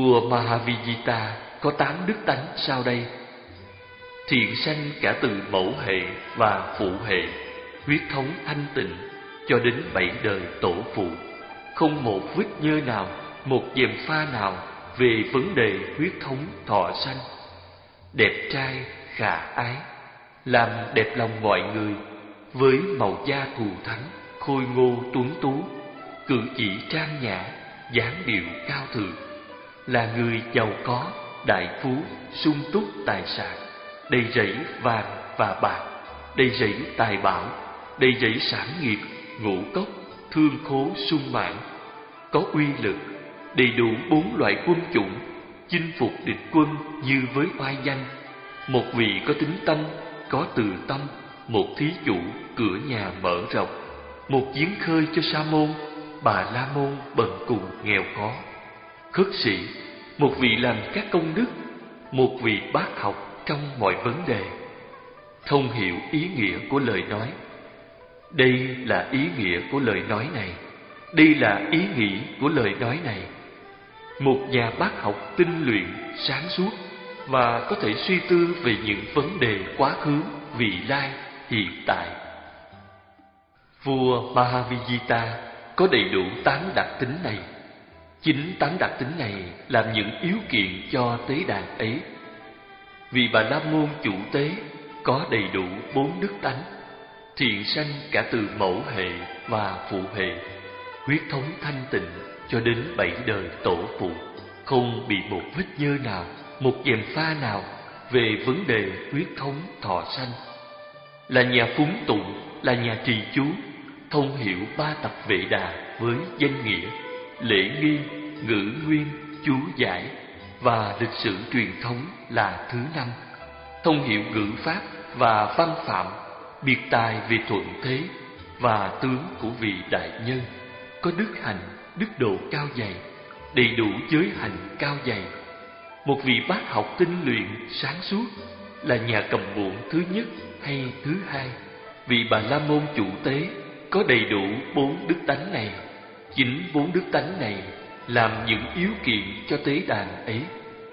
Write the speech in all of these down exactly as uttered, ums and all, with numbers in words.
Vua Mahavijita có tám đức tánh sau đây: thiện sanh cả từ mẫu hệ và phụ hệ, huyết thống thanh tịnh cho đến bảy đời tổ phụ, không một vết nhơ nào, một gièm pha nào về vấn đề huyết thống thọ sanh. Đẹp trai, khả ái, làm đẹp lòng mọi người, với màu da thù thắng, khôi ngô tuấn tú, cử chỉ trang nhã, dáng điệu cao thượng, là người giàu có, đại phú, sung túc tài sản, đầy rẫy vàng và bạc, đầy rẫy tài bảo, đầy rẫy sản nghiệp, ngũ cốc, thương khố sung mãn, có uy lực, đầy đủ bốn loại quân chủng, chinh phục địch quân như với oai danh. Một vị có tính tâm, có từ tâm, một thí chủ cửa nhà mở rộng, một giếng khơi cho sa môn, bà la môn bần cùng nghèo khó. Khất sĩ, một vị làm các công đức, một vị bác học trong mọi vấn đề, thông hiểu ý nghĩa của lời nói. Đây là ý nghĩa của lời nói này, đây là ý nghĩ của lời nói này. Một nhà bác học tinh luyện, sáng suốt và có thể suy tư về những vấn đề quá khứ, vị lai, hiện tại. Vua Mahavijita có đầy đủ tám đặc tính này. Chính tám đặc tính này làm những yếu kiện cho tế đàn ấy. Vì Bà La Môn chủ tế có đầy đủ bốn đức tánh: thiện sanh cả từ mẫu hệ và phụ hệ, huyết thống thanh tịnh cho đến bảy đời tổ phụ, không bị một vết nhơ nào, một gièm pha nào về vấn đề huyết thống thọ sanh, là nhà phúng tụng, là nhà trì chú, thông hiểu ba tập Vệ Đà với danh nghĩa, lễ nghi, ngữ nguyên, chú giải và lịch sử truyền thống là thứ năm, thông hiểu ngữ pháp và văn phạm, biệt tài về thuận thế và tướng của vị đại nhân, có đức hạnh, đức độ cao dày, đầy đủ giới hạnh cao dày. Một vị bác học tinh luyện, sáng suốt, là nhà cầm muỗng thứ nhất hay thứ hai. Vị Bà La Môn chủ tế có đầy đủ bốn đức tánh này. Chính bốn đức tánh này làm những yếu kiện cho tế đàn ấy.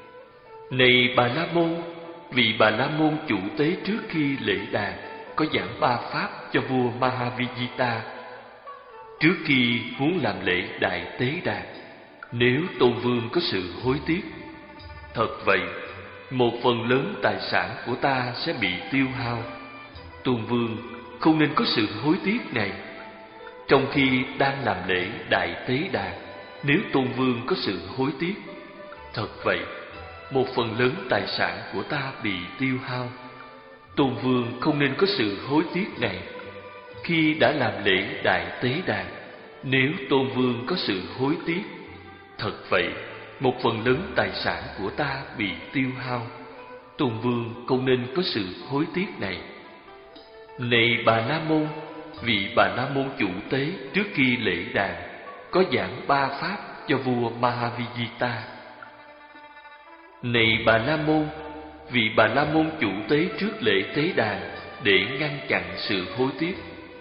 Này Bà La Môn, vị Bà La Môn chủ tế trước khi lễ đàn có giảng ba pháp cho vua Mahavijita. Trước khi muốn làm lễ đại tế đàn, nếu Tôn Vương có sự hối tiếc, thật vậy, một phần lớn tài sản của ta sẽ bị tiêu hao. Tôn Vương không nên có sự hối tiếc này. Trong khi đang làm lễ đại tế đàn, nếu Tôn Vương có sự hối tiếc, thật vậy, một phần lớn tài sản của ta bị tiêu hao. Tôn Vương không nên có sự hối tiếc này. Khi đã làm lễ đại tế đàn, nếu Tôn Vương có sự hối tiếc, thật vậy, một phần lớn tài sản của ta bị tiêu hao. Tôn Vương không nên có sự hối tiếc này. Này Bà La Môn, vị Bà La Môn chủ tế trước khi lễ đàn có giảng ba pháp cho vua Mahavijita. Này Bà La Môn, vị Bà La Môn chủ tế trước lễ tế đàn để ngăn chặn sự hối tiếc.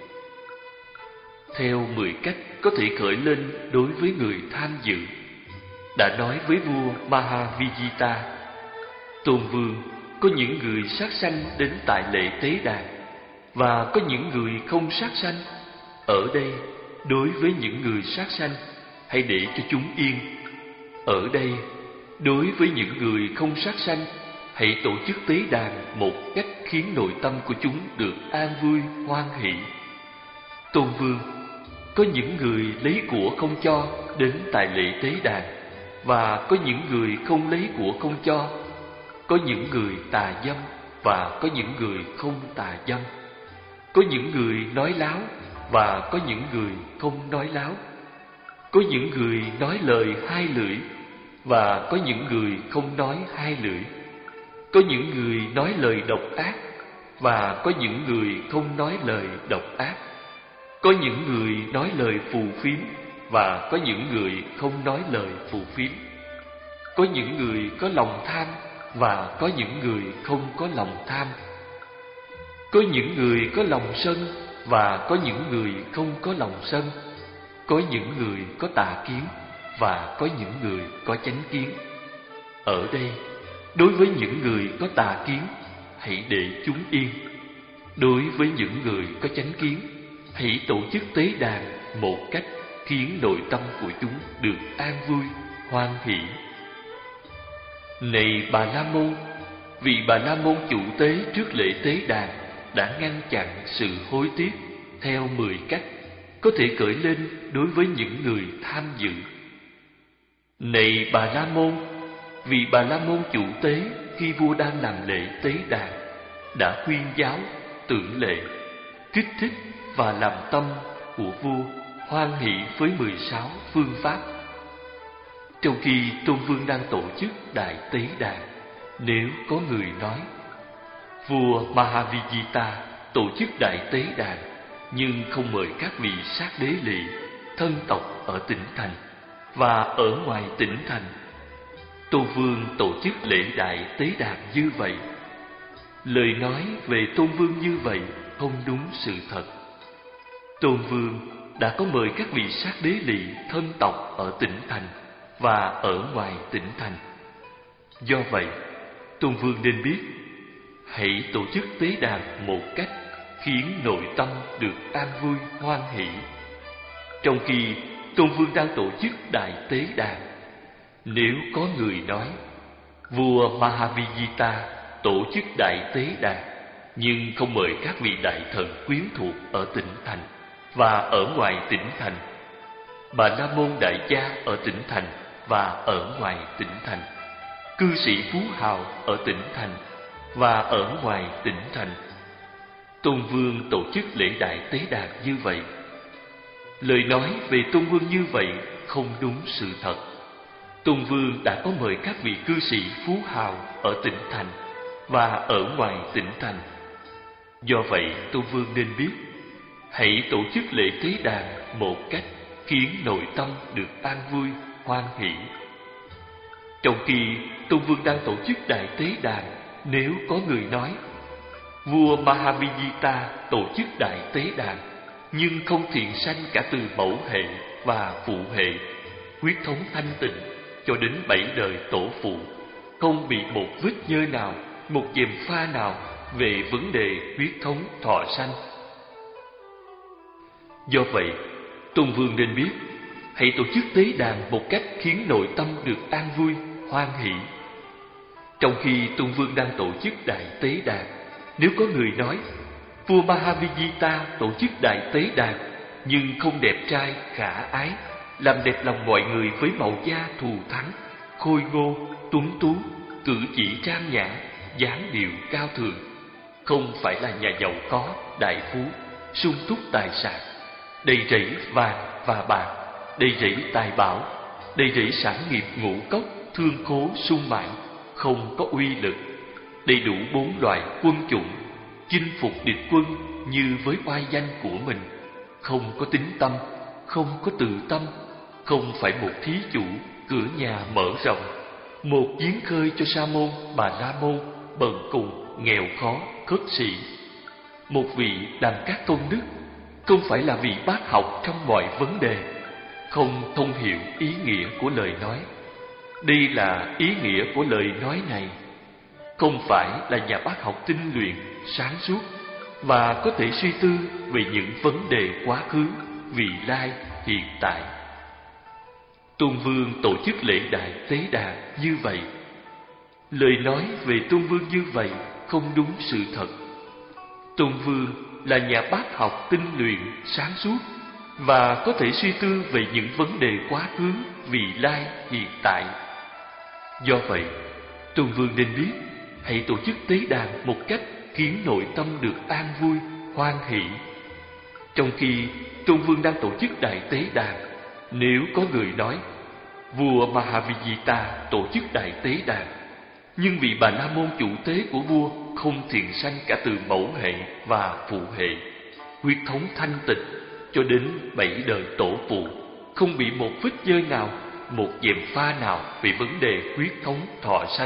Theo mười cách có thể khởi lên đối với người tham dự, đã nói với vua Mahavijita: Tôn Vương, có những người sát sanh đến tại lễ tế đàn, và có những người không sát sanh. Ở đây, đối với những người sát sanh, hãy để cho chúng yên. Ở đây, đối với những người không sát sanh, hãy tổ chức tế đàn một cách khiến nội tâm của chúng được an vui, hoan hỷ. Tôn Vương, có những người lấy của không cho đến tại lễ tế đàn, và có những người không lấy của không cho. Có những người tà dâm và có những người không tà dâm. Có những người nói láo và có những người không nói láo. Có những người nói lời hai lưỡi và có những người không nói hai lưỡi. Có những người nói lời độc ác và có những người không nói lời độc ác. Có những người nói lời phù phiếm và có những người không nói lời phù phiếm. Có những người có lòng tham và có những người không có lòng tham. Có những người có lòng sân và có những người không có lòng sân. Có những người có tà kiến và có những người có chánh kiến. Ở đây, đối với những người có tà kiến, hãy để chúng yên. Đối với những người có chánh kiến, hãy tổ chức tế đàn một cách khiến nội tâm của chúng được an vui, hoan hỷ. Này Bà La Môn, vị Bà La Môn chủ tế trước lễ tế đàn đã ngăn chặn sự hối tiếc theo mười cách có thể khởi lên đối với những người tham dự. Này Bà La Môn, vị Bà La Môn chủ tế khi vua đang làm lễ tế đàn đã khuyên giáo, tưởng lệ, kích thích và làm tâm của vua hoan hỷ với mười sáu phương pháp. Trong khi Tôn Vương đang tổ chức đại tế đàn, nếu có người nói: vua Mahavijita tổ chức đại tế đàn nhưng không mời các vị sát đế lỵ, thân tộc ở tỉnh thành và ở ngoài tỉnh thành, Tôn Vương tổ chức lễ đại tế đàn như vậy, lời nói về Tôn Vương như vậy không đúng sự thật. Tôn Vương đã có mời các vị sát đế lỵ, thân tộc ở tỉnh thành và ở ngoài tỉnh thành. Do vậy, Tôn Vương nên biết, hãy tổ chức tế đàn một cách khiến nội tâm được an vui, hoan hỷ. Trong khi Tôn Vương đang tổ chức đại tế đàn, nếu có người nói: vua Mahavijita tổ chức đại tế đàn nhưng không mời các vị đại thần quyến thuộc ở tỉnh thành và ở ngoài tỉnh thành, Bà La Môn đại gia ở tỉnh thành và ở ngoài tỉnh thành, cư sĩ phú hào ở tỉnh thành và ở ngoài tỉnh thành, Tôn Vương tổ chức lễ đại tế đàn như vậy, lời nói về Tôn Vương như vậy không đúng sự thật. Tôn Vương đã có mời các vị cư sĩ phú hào ở tỉnh thành và ở ngoài tỉnh thành. Do vậy, Tôn Vương nên biết, hãy tổ chức lễ tế đàn một cách khiến nội tâm được an vui, hoan hỷ. Trong khi Tôn Vương đang tổ chức đại tế đàn, nếu có người nói: vua Mahavijita tổ chức đại tế đàn nhưng không thiện sanh cả từ mẫu hệ và phụ hệ, huyết thống thanh tịnh cho đến bảy đời tổ phụ, không bị một vết nhơ nào, một gièm pha nào về vấn đề huyết thống thọ sanh. Do vậy, Tôn Vương nên biết, hãy tổ chức tế đàn một cách khiến nội tâm được an vui, hoan hỷ. Trong khi Tôn Vương đang tổ chức đại tế đàn, nếu có người nói: vua Mahavijita tổ chức đại tế đàn nhưng không đẹp trai, khả ái, làm đẹp lòng mọi người với màu da thù thắng, khôi ngô, tuấn tú, cử chỉ trang nhã, dáng điệu cao thượng, không phải là nhà giàu có, đại phú, sung túc tài sản, đầy rẫy vàng và bạc, đầy rẫy tài bảo, đầy rẫy sản nghiệp ngũ cốc, thương khố sung mãn, không có uy lực, đầy đủ bốn loại quân chủng, chinh phục địch quân như với oai danh của mình, không có tín tâm, không có tự tâm, không phải một thí chủ, cửa nhà mở rộng, một giếng khơi cho sa môn, bà la môn, bần cùng, nghèo khó, khất sĩ, một vị đàn các tôn đức, không phải là vị bác học trong mọi vấn đề, không thông hiểu ý nghĩa của lời nói. Đây là ý nghĩa của lời nói này, không phải là nhà bác học tinh luyện, sáng suốt và có thể suy tư về những vấn đề quá khứ, vị lai, hiện tại. Tôn Vương tổ chức lễ đại tế đàn như vậy, lời nói về Tôn Vương như vậy không đúng sự thật. Tôn Vương là nhà bác học tinh luyện, sáng suốt và có thể suy tư về những vấn đề quá khứ, vị lai, hiện tại. Do vậy, Tôn Vương nên biết, hãy tổ chức tế đàn một cách khiến nội tâm được an vui, hoan hỷ. Trong khi Tôn Vương đang tổ chức đại tế đàn, nếu có người nói: vua Mahavijita tổ chức đại tế đàn, nhưng vị Bà La Môn chủ tế của vua không thiện sanh cả từ mẫu hệ và phụ hệ, huyết thống thanh tịnh cho đến bảy đời tổ phụ, không bị một vết nhơ nào, một gièm pha nào về vấn đề huyết thống thọ sanh.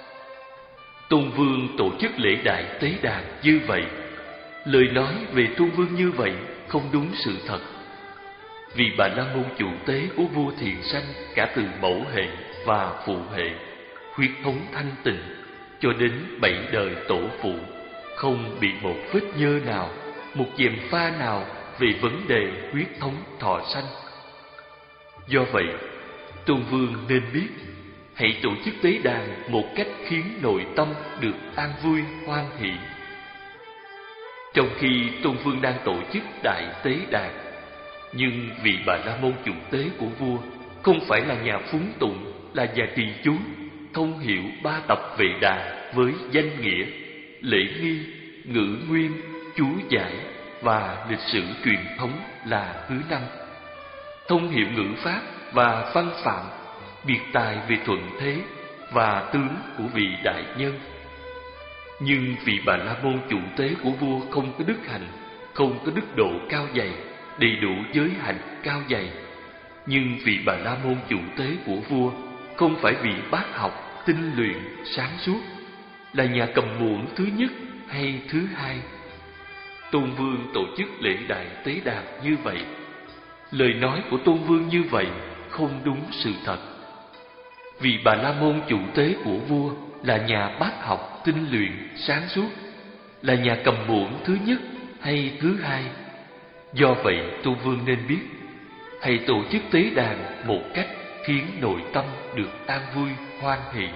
Tôn Vương tổ chức lễ đại tế đàn như vậy, lời nói về Tôn Vương như vậy không đúng sự thật. Vì Bà La Môn chủ tế của vua thiện sanh cả từ mẫu hệ và phụ hệ, huyết thống thanh tịnh, cho đến bảy đời tổ phụ, không bị một vết nhơ nào, một gièm pha nào về vấn đề huyết thống thọ sanh. Do vậy, Tôn Vương nên biết, hãy tổ chức tế đàn một cách khiến nội tâm được an vui hoan hỷ. Trong khi Tôn Vương đang tổ chức đại tế đàn, nhưng vị Bà La Môn chủ tế của vua không phải là nhà phúng tụng, là nhà trì chú, thông hiểu ba tập Vệ Đà với danh nghĩa, lễ nghi, ngữ nguyên, chú giải và lịch sử truyền thống là thứ năm, thông hiểu ngữ pháp và văn phạm, biệt tài về thuận thế và tướng của vị đại nhân. Nhưng vị Bà La Môn chủ tế của vua không có đức hạnh, không có đức độ cao dày, đầy đủ giới hạnh cao dày. Nhưng vị Bà La Môn chủ tế của vua không phải vị bác học, tinh luyện, sáng suốt, là nhà cầm muỗng thứ nhất hay thứ hai. Tôn Vương tổ chức lễ đại tế đàn như vậy, lời nói của Tôn Vương như vậy không đúng sự thật. Vị Bà La Môn chủ tế của vua là nhà bác học, tinh luyện, sáng suốt, là nhà cầm muỗng thứ nhất hay thứ hai. Do vậy, Tôn Vương nên biết, hãy tổ chức tế đàn một cách khiến nội tâm được an vui hoan hỷ.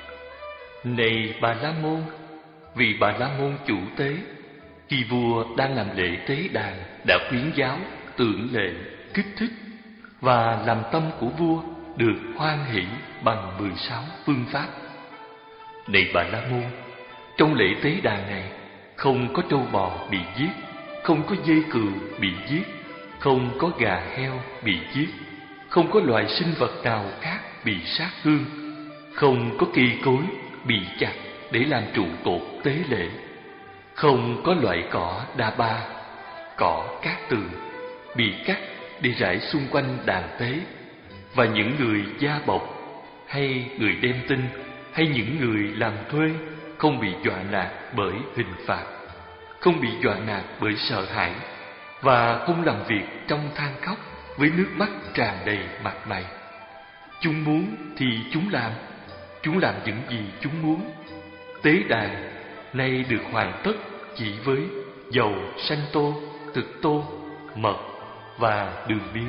Này Bà La Môn, vị Bà La Môn chủ tế, khi vua đang làm lễ tế đàn đã khuyến giáo, tưởng lệ, kích thích và làm tâm của vua được hoan hỷ bằng mười sáu phương pháp. Này Bà La Môn, trong lễ tế đàn này không có trâu bò bị giết, không có dê cừu bị giết, không có gà heo bị giết, không có loài sinh vật nào khác bị sát hương, không có cây cối bị chặt để làm trụ cột tế lễ, không có loại cỏ đa ba, cỏ cát tường bị cắt để rải xung quanh đàn tế, và những người gia bộc hay người đem tin hay những người làm thuê không bị dọa nạt bởi hình phạt, không bị dọa nạt bởi sợ hãi, và không làm việc trong than khóc với nước mắt tràn đầy mặt mày. Chúng muốn thì chúng làm, chúng làm những gì chúng muốn. Tế đàn nay được hoàn tất chỉ với dầu sanh tô, thực tô, mật và đường biến.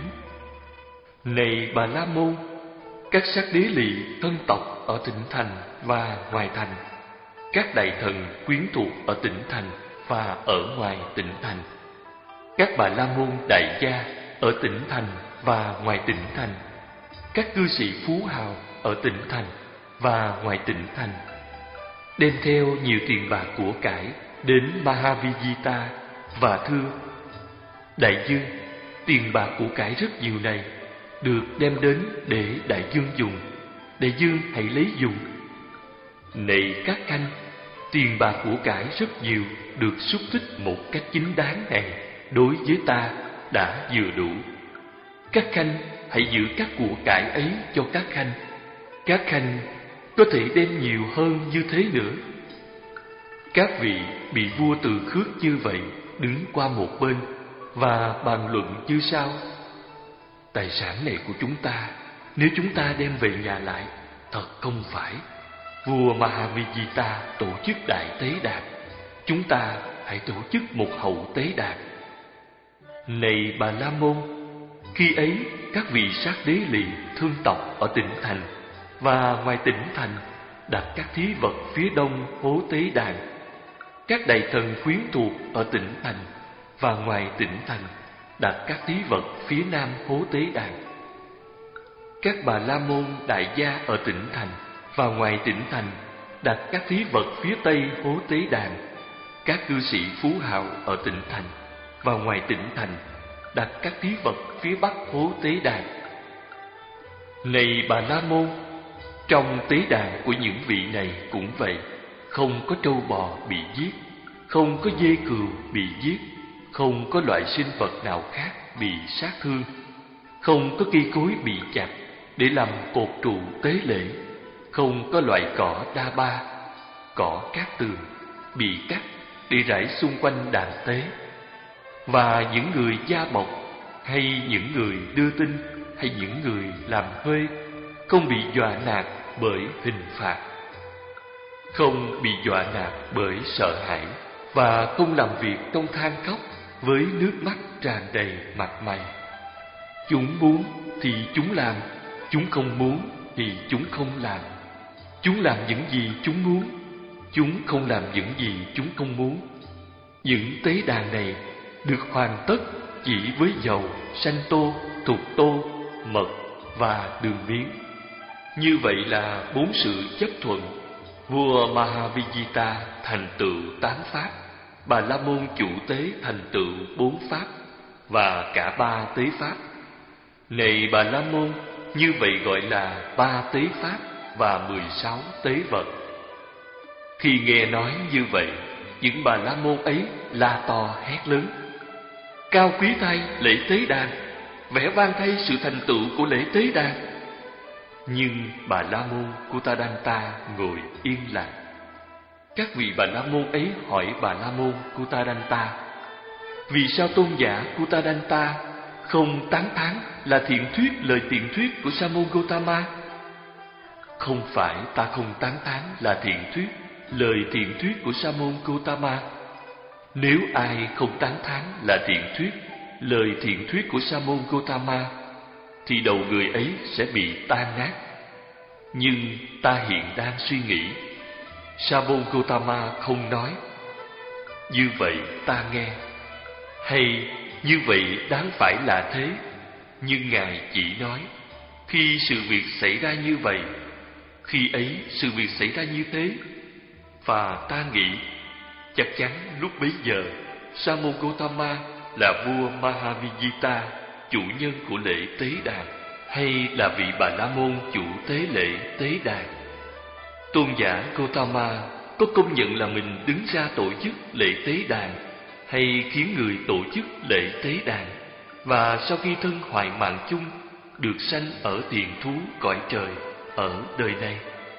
Này Bà La Môn, các sắc đế lỵ thân tộc ở tỉnh thành và ngoài thành, các đại thần quyến thuộc ở tỉnh thành và ở ngoài tỉnh thành, các Bà La Môn đại gia ở tỉnh thành và ngoài tỉnh thành, các cư sĩ phú hào ở tỉnh thành và ngoài tỉnh thành, đem theo nhiều tiền bạc của cải đến Mahavijita và thưa: Đại dương, tiền bạc của cải rất nhiều này được đem đến để đại dương dùng, đại dương hãy lấy dùng. Này các khanh, tiền bạc của cải rất nhiều được xúc tích một cách chính đáng này đối với ta đã vừa đủ. Các khanh hãy giữ các của cải ấy cho các khanh. Các khanh có thể đem nhiều hơn như thế nữa. Các vị bị vua từ khước như vậy đứng qua một bên và bàn luận như sau: Tài sản này của chúng ta, nếu chúng ta đem về nhà lại, thật không phải. Vua Mahavijita tổ chức đại tế đàn, chúng ta hãy tổ chức một hậu tế đàn. Này Bà La Môn, khi ấy các vị sát đế lỵ thương tộc ở tỉnh thành và ngoài tỉnh thành đặt các thí vật phía đông hố tế đàn. Các đại thần quyến thuộc ở tỉnh thành và ngoài tỉnh thành đặt các thí vật phía nam hố tế đàn. Các Bà La Môn đại gia ở tỉnh thành và ngoài tỉnh thành đặt các thí vật phía tây hố tế đàn. Các cư sĩ phú hào ở tỉnh thành và ngoài tỉnh thành đặt các thí vật phía bắc hố tế đàn. Này Bà La Môn, trong tế đàn của những vị này cũng vậy, không có trâu bò bị giết, không có dê cừu bị giết, không có loại sinh vật nào khác bị sát thương, không có cây cối bị chặt để làm cột trụ tế lễ, không có loại cỏ đa ba, cỏ cát tường bị cắt để rải xung quanh đàn tế, và những người gia bộc hay những người đưa tin hay những người làm thuê không bị dọa nạt bởi hình phạt, không bị dọa nạt bởi sợ hãi, và không làm việc trong than khóc với nước mắt tràn đầy mặt mày. Chúng muốn thì chúng làm, chúng không muốn thì chúng không làm. Chúng làm những gì chúng muốn, chúng không làm những gì chúng không muốn. Những tế đàn này được hoàn tất chỉ với dầu, sanh tô, thục tô, mật và đường miếng. Như vậy là bốn sự chấp thuận. Vua Mahavijita thành tựu tám pháp, Bà La Môn chủ tế thành tựu bốn pháp và cả ba tế pháp. Này Bà La Môn, như vậy gọi là ba tế pháp và mười sáu tế vật. Khi nghe nói như vậy, những Bà La Môn ấy la to hét lớn: cao quý thay lễ tế đàn, vẻ vang thay sự thành tựu của lễ tế đàn. Nhưng Bà La Môn Kuttadanta ngồi yên lặng. Các vị Bà La Môn ấy hỏi Bà La Môn Kuttadanta: vì sao tôn giả Kuttadanta không tán thán là thiện thuyết lời thiện thuyết của Sa môn Gotama? Không phải ta không tán thán là thiện thuyết lời thiện thuyết của Sa môn Gotama. Nếu ai không tán thán là thiện thuyết lời thiện thuyết của Sa môn Gotama, thì đầu người ấy sẽ bị tan nát. Nhưng ta hiện đang suy nghĩ, Sa môn Gotama không nói, như vậy ta nghe, hay như vậy đáng phải là thế, nhưng Ngài chỉ nói, khi sự việc xảy ra như vậy, khi ấy sự việc xảy ra như thế. Và ta nghĩ, chắc chắn lúc bấy giờ, Sa môn Gotama là vua Mahavijita, chủ nhân của lễ tế đàn, hay là vị Bà La Môn chủ tế lễ tế đàn. Tôn giả Gotama có công nhận là mình đứng ra tổ chức lễ tế đàn, hay khiến người tổ chức lễ tế đàn, và sau khi thân hoại mạng chung, được sanh ở thiền thú cõi trời ở đời này?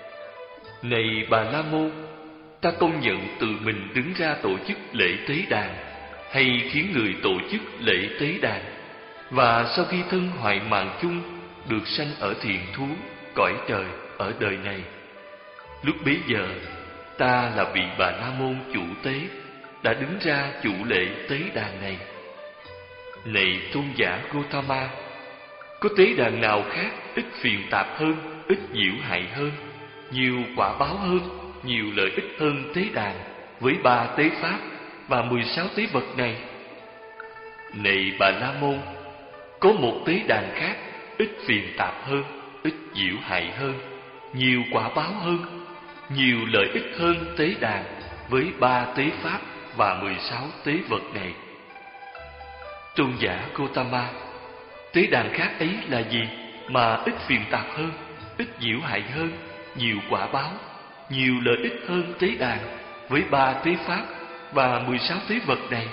Này Bà La Môn, ta công nhận tự mình đứng ra tổ chức lễ tế đàn, hay khiến người tổ chức lễ tế đàn, và sau khi thân hoại mạng chung, được sanh ở thiền thú cõi trời ở đời này? Lúc bấy giờ, ta là vị Bà La Môn chủ tế, đã đứng ra chủ lễ tế đàn này. Này tôn giả Gotama, có tế đàn nào khác ít phiền tạp hơn, ít nhiễu hại hơn, nhiều quả báo hơn, nhiều lợi ích hơn tế đàn với ba tế pháp và mười sáu tế vật này? Này Bà La Môn, có một tế đàn khác ít phiền tạp hơn, ít nhiễu hại hơn, nhiều quả báo hơn, nhiều lợi ích hơn tế đàn với ba tế pháp và mười sáu tế vật này. Tôn giả Gotama, tế đàn khác ấy là gì mà ít phiền tạp hơn, ít nhiễu hại hơn, nhiều quả báo, nhiều lợi ích hơn tế đàn với ba tế pháp và mười sáu tế vật này?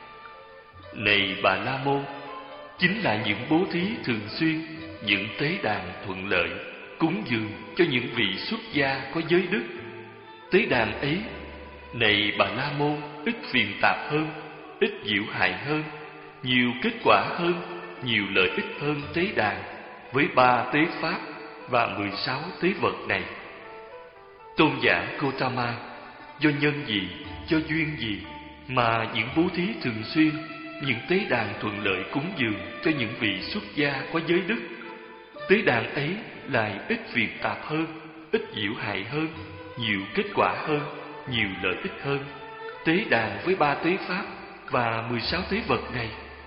Này Bà La Môn, chính là những bố thí thường xuyên, những tế đàn thuận lợi, cúng dường cho những vị xuất gia có giới đức. Tế đàn ấy, này Bà La Môn, ít phiền tạp hơn, ít nhiễu hại hơn, nhiều kết quả hơn, nhiều lợi ích hơn tế đàn với ba tế pháp và mười sáu tế vật này. Tôn giả Gotama, do nhân gì, do duyên gì mà những bố thí thường xuyên, những tế đàn thuận lợi cúng dường cho những vị xuất gia có giới đức, tế đàn ấy lại ít phiền tạp hơn, ít nhiễu hại hơn, nhiều kết quả hơn, nhiều lợi ích hơn tế đàn với ba tế pháp và mười sáu tế vật này?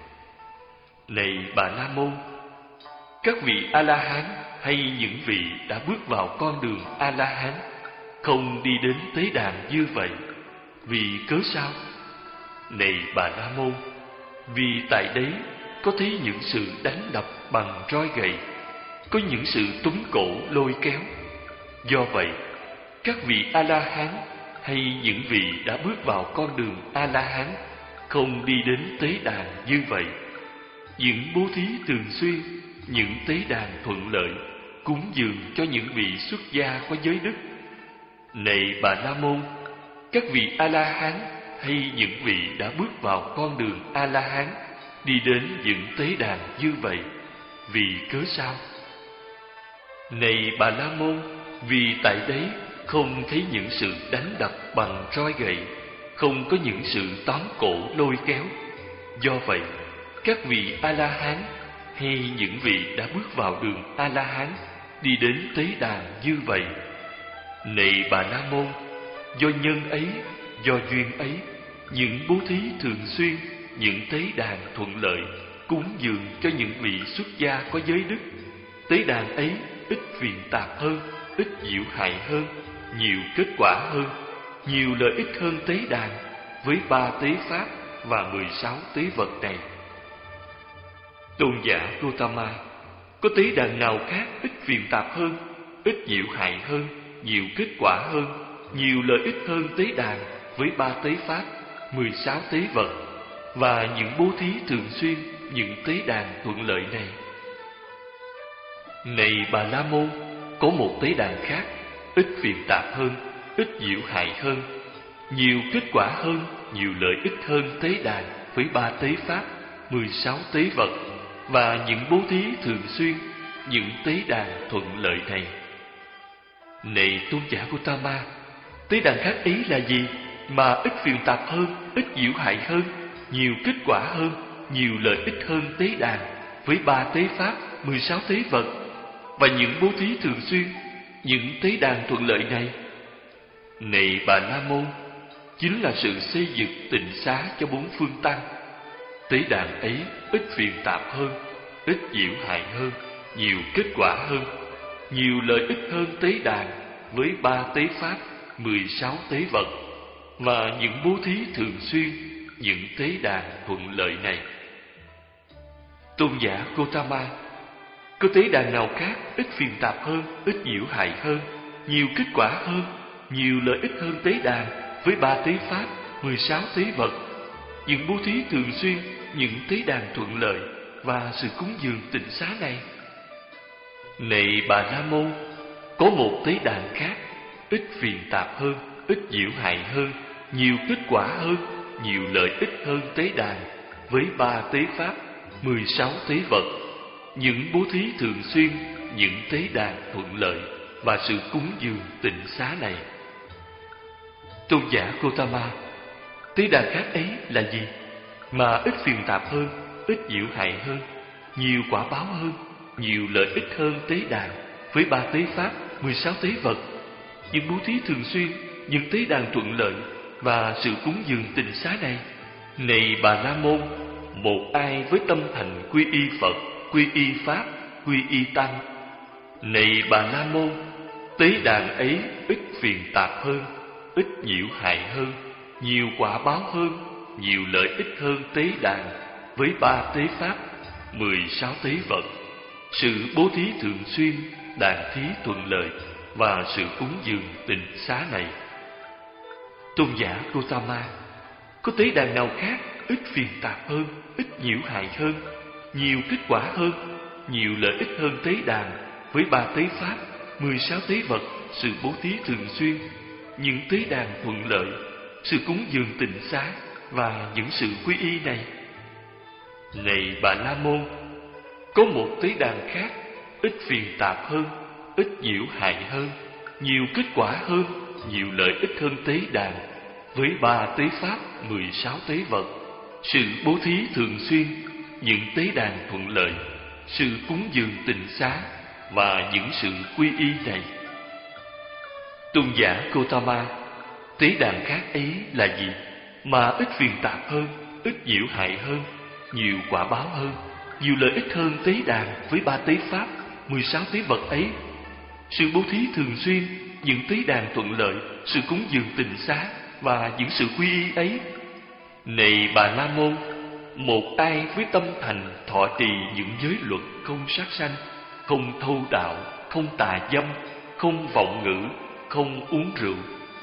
Này Bà La Môn, các vị A-la-hán hay những vị đã bước vào con đường A-la-hán không đi đến tế đàn như vậy, vì cớ sao? Này Bà La Môn, vì tại đấy có thấy những sự đánh đập bằng roi gậy, có những sự túm cổ lôi kéo. Do vậy, các vị A-la-hán hay những vị đã bước vào con đường A-la-hán không đi đến tế đàn như vậy. Những bố thí thường xuyên, những tế đàn thuận lợi, cúng dường cho những vị xuất gia có giới đức. Này Bà La Môn, các vị A-la-hán hay những vị đã bước vào con đường A-la-hán đi đến những tế đàn như vậy, vì cớ sao? Này Bà La Môn, Vì tại đấy không thấy những sự đánh đập bằng roi gậy, không có những sự tóm cổ lôi kéo. Do vậy, các vị A-la-hán hay những vị đã bước vào đường A-la-hán đi đến tế đàn như vậy. Này Bà La Môn, do nhân ấy, do duyên ấy, những bố thí thường xuyên, những tế đàn thuận lợi, cúng dường cho những vị xuất gia có giới đức. Tế đàn ấy ít phiền tạp hơn, ít nhiễu hại hơn, nhiều kết quả hơn, nhiều lợi ích hơn tế đàn với ba tế pháp và mười sáu tế vật này. Tôn giả Gotama, có tế đàn nào khác ít phiền tạp hơn, ít nhiễu hại hơn, nhiều kết quả hơn, nhiều lợi ích hơn tế đàn với ba tế pháp, mười sáu tế vật và những bố thí thường xuyên, những tế đàn thuận lợi này? Này Bà La Môn, có một tế đàn khác ít phiền tạp hơn, ít nhiễu hại hơn, nhiều kết quả hơn, nhiều lợi ích hơn tế đàn với ba tế pháp, mười sáu tế vật và những bố thí thường xuyên, những tế đàn thuận lợi này. Này Tôn giả Gotama, tế đàn khác ấy là gì mà ít phiền tạp hơn, ít nhiễu hại hơn, nhiều kết quả hơn, nhiều lợi ích hơn tế đàn với ba tế pháp, mười sáu tế vật và những bố thí thường xuyên, những tế đàn thuận lợi này? Này Bà La Môn, chính là sự xây dựng tịnh xá cho bốn phương tăng. Tế đàn ấy ít phiền tạp hơn, ít nhiễu hại hơn, nhiều kết quả hơn, nhiều lợi ích hơn tế đàn với ba tế pháp, mười sáu tế vật và những bố thí thường xuyên, những tế đàn thuận lợi này. Tôn giả Gotama, có tế đàn nào khác ít phiền tạp hơn, ít nhiễu hại hơn, nhiều kết quả hơn, nhiều lợi ích hơn tế đàn với ba tế pháp, mười sáu tế vật, những bố thí thường xuyên, những tế đàn thuận lợi và sự cúng dường tịnh xá này? Này Bà La Môn, có một tế đàn khác ít phiền tạp hơn, ít nhiễu hại hơn, nhiều kết quả hơn, nhiều lợi ích hơn tế đàn với ba tế pháp, mười sáu tế vật, những bố thí thường xuyên, những tế đàn thuận lợi và sự cúng dường tịnh xá này. Tôn giả Gotama, tế đàn khác ấy là gì mà ít phiền tạp hơn, ít nhiễu hại hơn, nhiều quả báo hơn, nhiều lợi ích hơn tế đàn với ba tế pháp, mười sáu tế vật, những bố thí thường xuyên, những tế đàn thuận lợi và sự cúng dường tịnh xá này? Này Bà La Môn, một ai với tâm thành quy y Phật, quy y Pháp, quy y Tăng. Này Bà La Môn, tế đàn ấy ít phiền tạp hơn, ít nhiễu hại hơn, nhiều quả báo hơn, nhiều lợi ích hơn tế đàn với ba tế pháp, mười sáu tế vật, sự bố thí thường xuyên, đàn thí thuận lợi và sự cúng dường tịnh xá này. Tôn giả Gotama, có tế đàn nào khác ít phiền tạp hơn, ít nhiễu hại hơn, nhiều kết quả hơn, nhiều lợi ích hơn tế đàn với ba tế pháp, mười sáu tế vật, sự bố thí thường xuyên, những tế đàn thuận lợi, sự cúng dường tịnh xá và những sự quy y này? Này Bà La Môn, có một tế đàn khác ít phiền tạp hơn, ít nhiễu hại hơn, nhiều kết quả hơn, nhiều lợi ích hơn tế đàn với ba tế pháp, mười sáu tế vật, sự bố thí thường xuyên, những tế đàn thuận lợi, sự cúng dường tịnh xá và những sự quy y này. Tôn giả Gotama, tế đàn khác ấy là gì mà ít phiền tạp hơn, ít nhiễu hại hơn, nhiều quả báo hơn, nhiều lợi ích hơn tế đàn với ba tế pháp, mười sáu tế vật ấy? Sự bố thí thường xuyên, những tế đàn thuận lợi, sự cúng dường tịnh xá và những sự quy y ấy? Này Bà La Môn, một ai với tâm thành thọ trì những giới luật không sát sanh, không thâu đạo, không tà dâm, không vọng ngữ, không uống rượu.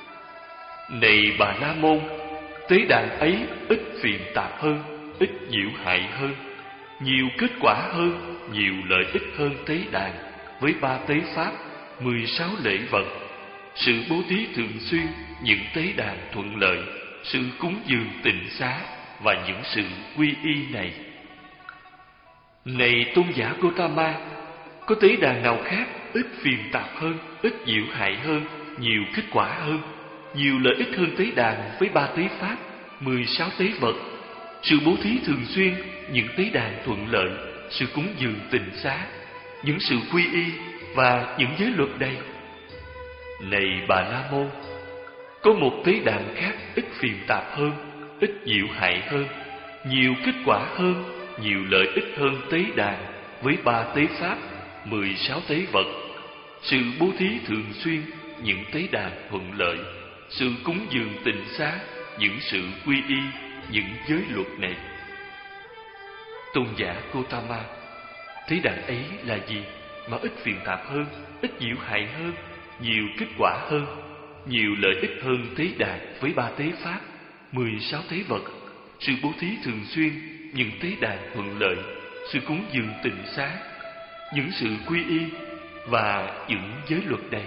Này Bà La Môn, tế đàn ấy ít phiền tạp hơn, ít nhiễu hại hơn, nhiều kết quả hơn, nhiều lợi ích hơn tế đàn với ba tế pháp, mười sáu lễ vật, sự bố thí thường xuyên, những tế đàn thuận lợi, sự cúng dường tịnh xá và những sự quy y này. Này Tôn giả Gotama, có tế đàn nào khác ít phiền tạp hơn, ít nhiễu hại hơn, nhiều kết quả hơn, nhiều lợi ích hơn tế đàn với ba tế pháp, mười sáu tế vật, sự bố thí thường xuyên, những tế đàn thuận lợi, sự cúng dường tịnh xá, những sự quy y và những giới luật đây. Này Bà La Môn, có một tế đàn khác ít phiền tạp hơn, ít nhiễu hại hơn, nhiều kết quả hơn, nhiều lợi ích hơn tế đàn với ba tế pháp, mười sáu tế vật, sự bố thí thường xuyên, những tế đàn thuận lợi, sự cúng dường tịnh xá, những sự quy y, những giới luật này. Tôn giả Gotama, tế đàn ấy là gì mà ít phiền tạp hơn, ít nhiễu hại hơn, nhiều kết quả hơn, nhiều lợi ích hơn tế đàn với ba tế pháp, mười sáu tế vật, sự bố thí thường xuyên, những tế đàn thuận lợi, sự cúng dường tịnh xá, những sự quy y và những giới luật đây.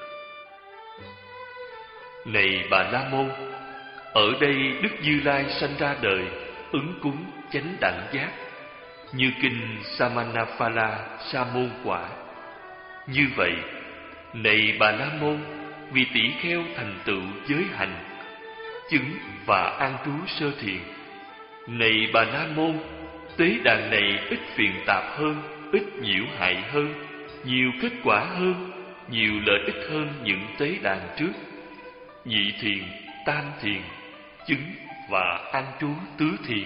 Này Bà La Môn, ở đây Đức Như Lai sanh ra đời, ứng cúng chánh đẳng giác, như kinh Samanaphala Sa môn quả. Như vậy, này Bà La Môn, vì tỷ kheo thành tựu giới hành, chứng và an trú sơ thiền. Này Bà La Môn, tế đàn này ít phiền tạp hơn, ít nhiễu hại hơn, nhiều kết quả hơn, nhiều lợi ích hơn những tế đàn trước. Nhị thiền, tam thiền, chứng và an trú tứ thiền.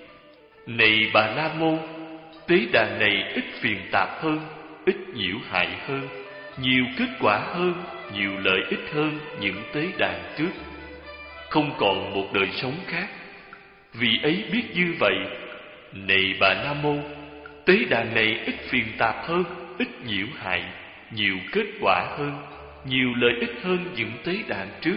Này Bà La Môn, tế đàn này ít phiền tạp hơn, ít nhiễu hại hơn, nhiều kết quả hơn, nhiều lợi ích hơn những tế đàn trước. Không còn một đời sống khác. Vì ấy biết như vậy, này Bà La Môn, tế đàn này ít phiền tạp hơn, ít nhiễu hại, nhiều kết quả hơn, nhiều lợi ích hơn những tế đàn trước.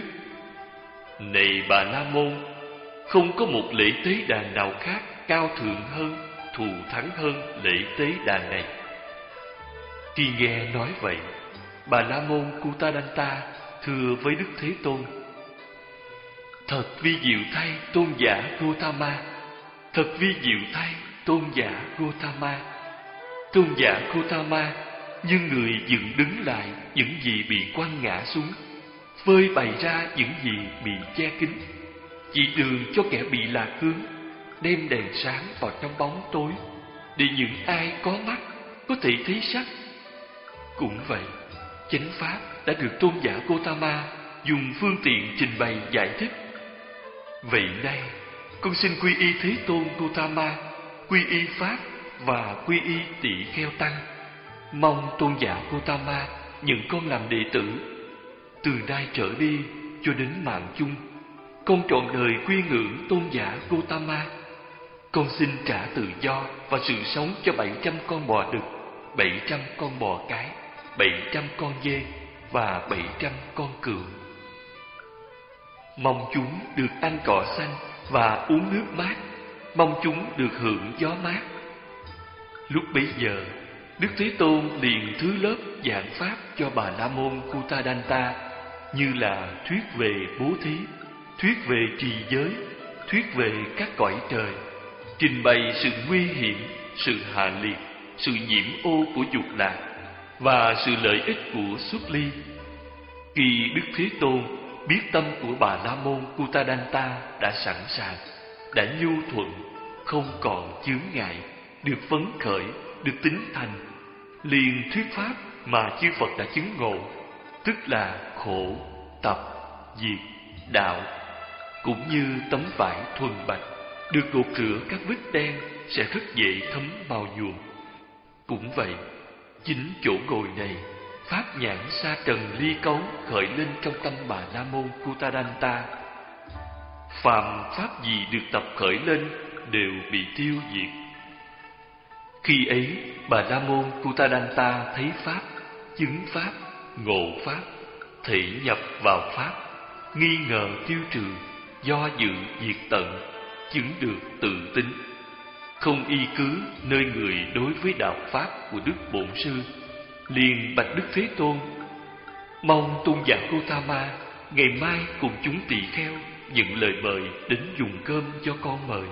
Này Bà La Môn, không có một lễ tế đàn nào khác cao thượng hơn, thù thắng hơn lễ tế đàn này. Khi nghe nói vậy, Bà La Môn Kutadanta thưa với Đức Thế Tôn: Thật vi diệu thay tôn giả Gotama, thật vi diệu thay tôn giả Gotama. Tôn giả Gotama như người dựng đứng lại những gì bị quăng ngã xuống, phơi bày ra những gì bị che kín, chỉ đường cho kẻ bị lạc hướng, đem đèn sáng vào trong bóng tối, để những ai có mắt có thể thấy sắc. Cũng vậy, chánh pháp đã được tôn giả Gotama dùng phương tiện trình bày giải thích. Vậy nay, con xin quy y Thế Tôn Gotama, quy y Pháp và quy y Tỳ Kheo Tăng. Mong tôn giả Gotama nhận con làm đệ tử. Từ nay trở đi cho đến mạng chung, con trọn đời quy ngưỡng tôn giả Gotama. Con xin trả tự do và sự sống cho bảy trăm con bò đực, bảy trăm con bò cái, bảy trăm con dê và bảy trăm con cừu. Mong chúng được ăn cỏ xanh và uống nước mát, mong chúng được hưởng gió mát. Lúc bấy giờ, Đức Thế Tôn liền thứ lớp giảng pháp cho Bà La Môn Kutadanta, như là thuyết về bố thí, thuyết về trì giới, thuyết về các cõi trời, trình bày sự nguy hiểm, sự hạ liệt, sự nhiễm ô của dục lạc và sự lợi ích của xuất ly. Khi Đức Thế Tôn biết tâm của Bà La Môn Kutadanta đã sẵn sàng, đã nhu thuận, không còn chướng ngại, được phấn khởi, được tín thành, liền thuyết pháp mà chư Phật đã chứng ngộ, tức là khổ, tập, diệt, đạo, cũng như tấm vải thuần bạch được gột rửa các vết đen sẽ rất dễ thấm màu nhuộm. Cũng vậy, chính chỗ ngồi này, pháp nhãn sa trần ly cấu khởi lên trong tâm Bà La Môn Kutadanta. Phàm pháp gì được tập khởi lên đều bị tiêu diệt. Khi ấy, Bà La Môn Kutadanta thấy pháp, chứng pháp, ngộ pháp, thể nhập vào pháp, nghi ngờ tiêu trừ, do dự diệt tận, chứng được tự tính, không y cứ nơi người đối với đạo pháp của Đức Bổn Sư. Liền bạch Đức Thế Tôn: Mong tôn giả Gotama ngày mai cùng chúng tỳ kheo nhận lời mời đến dùng cơm cho con mời.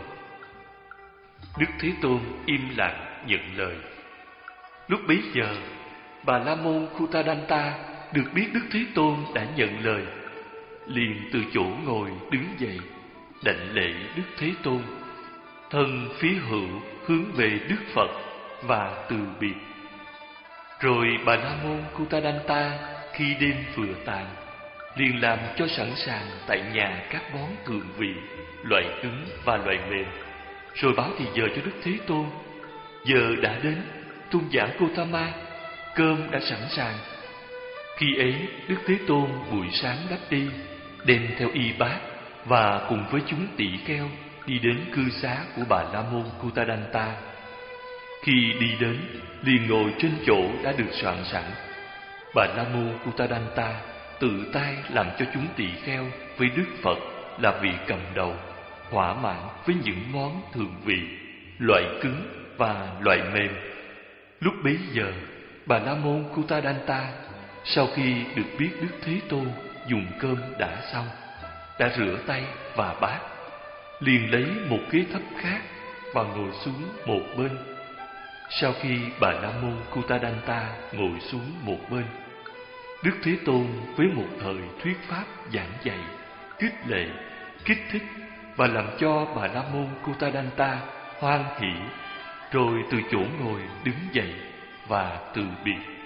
Đức Thế Tôn im lặng nhận lời. Lúc bấy giờ, Bà La Môn Khuddadanta được biết Đức Thế Tôn đã nhận lời, liền từ chỗ ngồi đứng dậy, đảnh lễ Đức Thế Tôn, thân phía hữu hướng về Đức Phật và từ biệt. Rồi bà La Môn Khuddadanta khi đêm vừa tàn, liền làm cho sẵn sàng tại nhà các món thượng vị, loại cứng và loại mềm, rồi báo thì giờ cho Đức Thế Tôn. Giờ đã đến, tôn giả Gotama, cơm đã sẵn sàng. Khi ấy, Đức Thế Tôn buổi sáng đắp y, đem theo y bát và cùng với chúng tỷ kheo đi đến cư xá của bà La Môn Khuddadanta. Khi đi đến, liền ngồi trên chỗ đã được soạn sẵn. Bà La Môn Khuddadanta tự tay làm cho chúng tỳ kheo với Đức Phật là vị cầm đầu, thỏa mãn với những món thượng vị, loại cứng và loại mềm. Lúc bấy giờ, bà La Môn Khuddadanta sau khi được biết Đức Thế Tôn dùng cơm đã xong, đã rửa tay và bát, liền lấy một ghế thấp khác và ngồi xuống một bên. Sau khi bà La Môn Khuddadanta ngồi xuống một bên, Đức Thế Tôn với một thời thuyết pháp giảng dạy, khích lệ, kích thích và làm cho bà La Môn Khuddadanta hoan hỷ, rồi từ chỗ ngồi đứng dậy và từ biệt.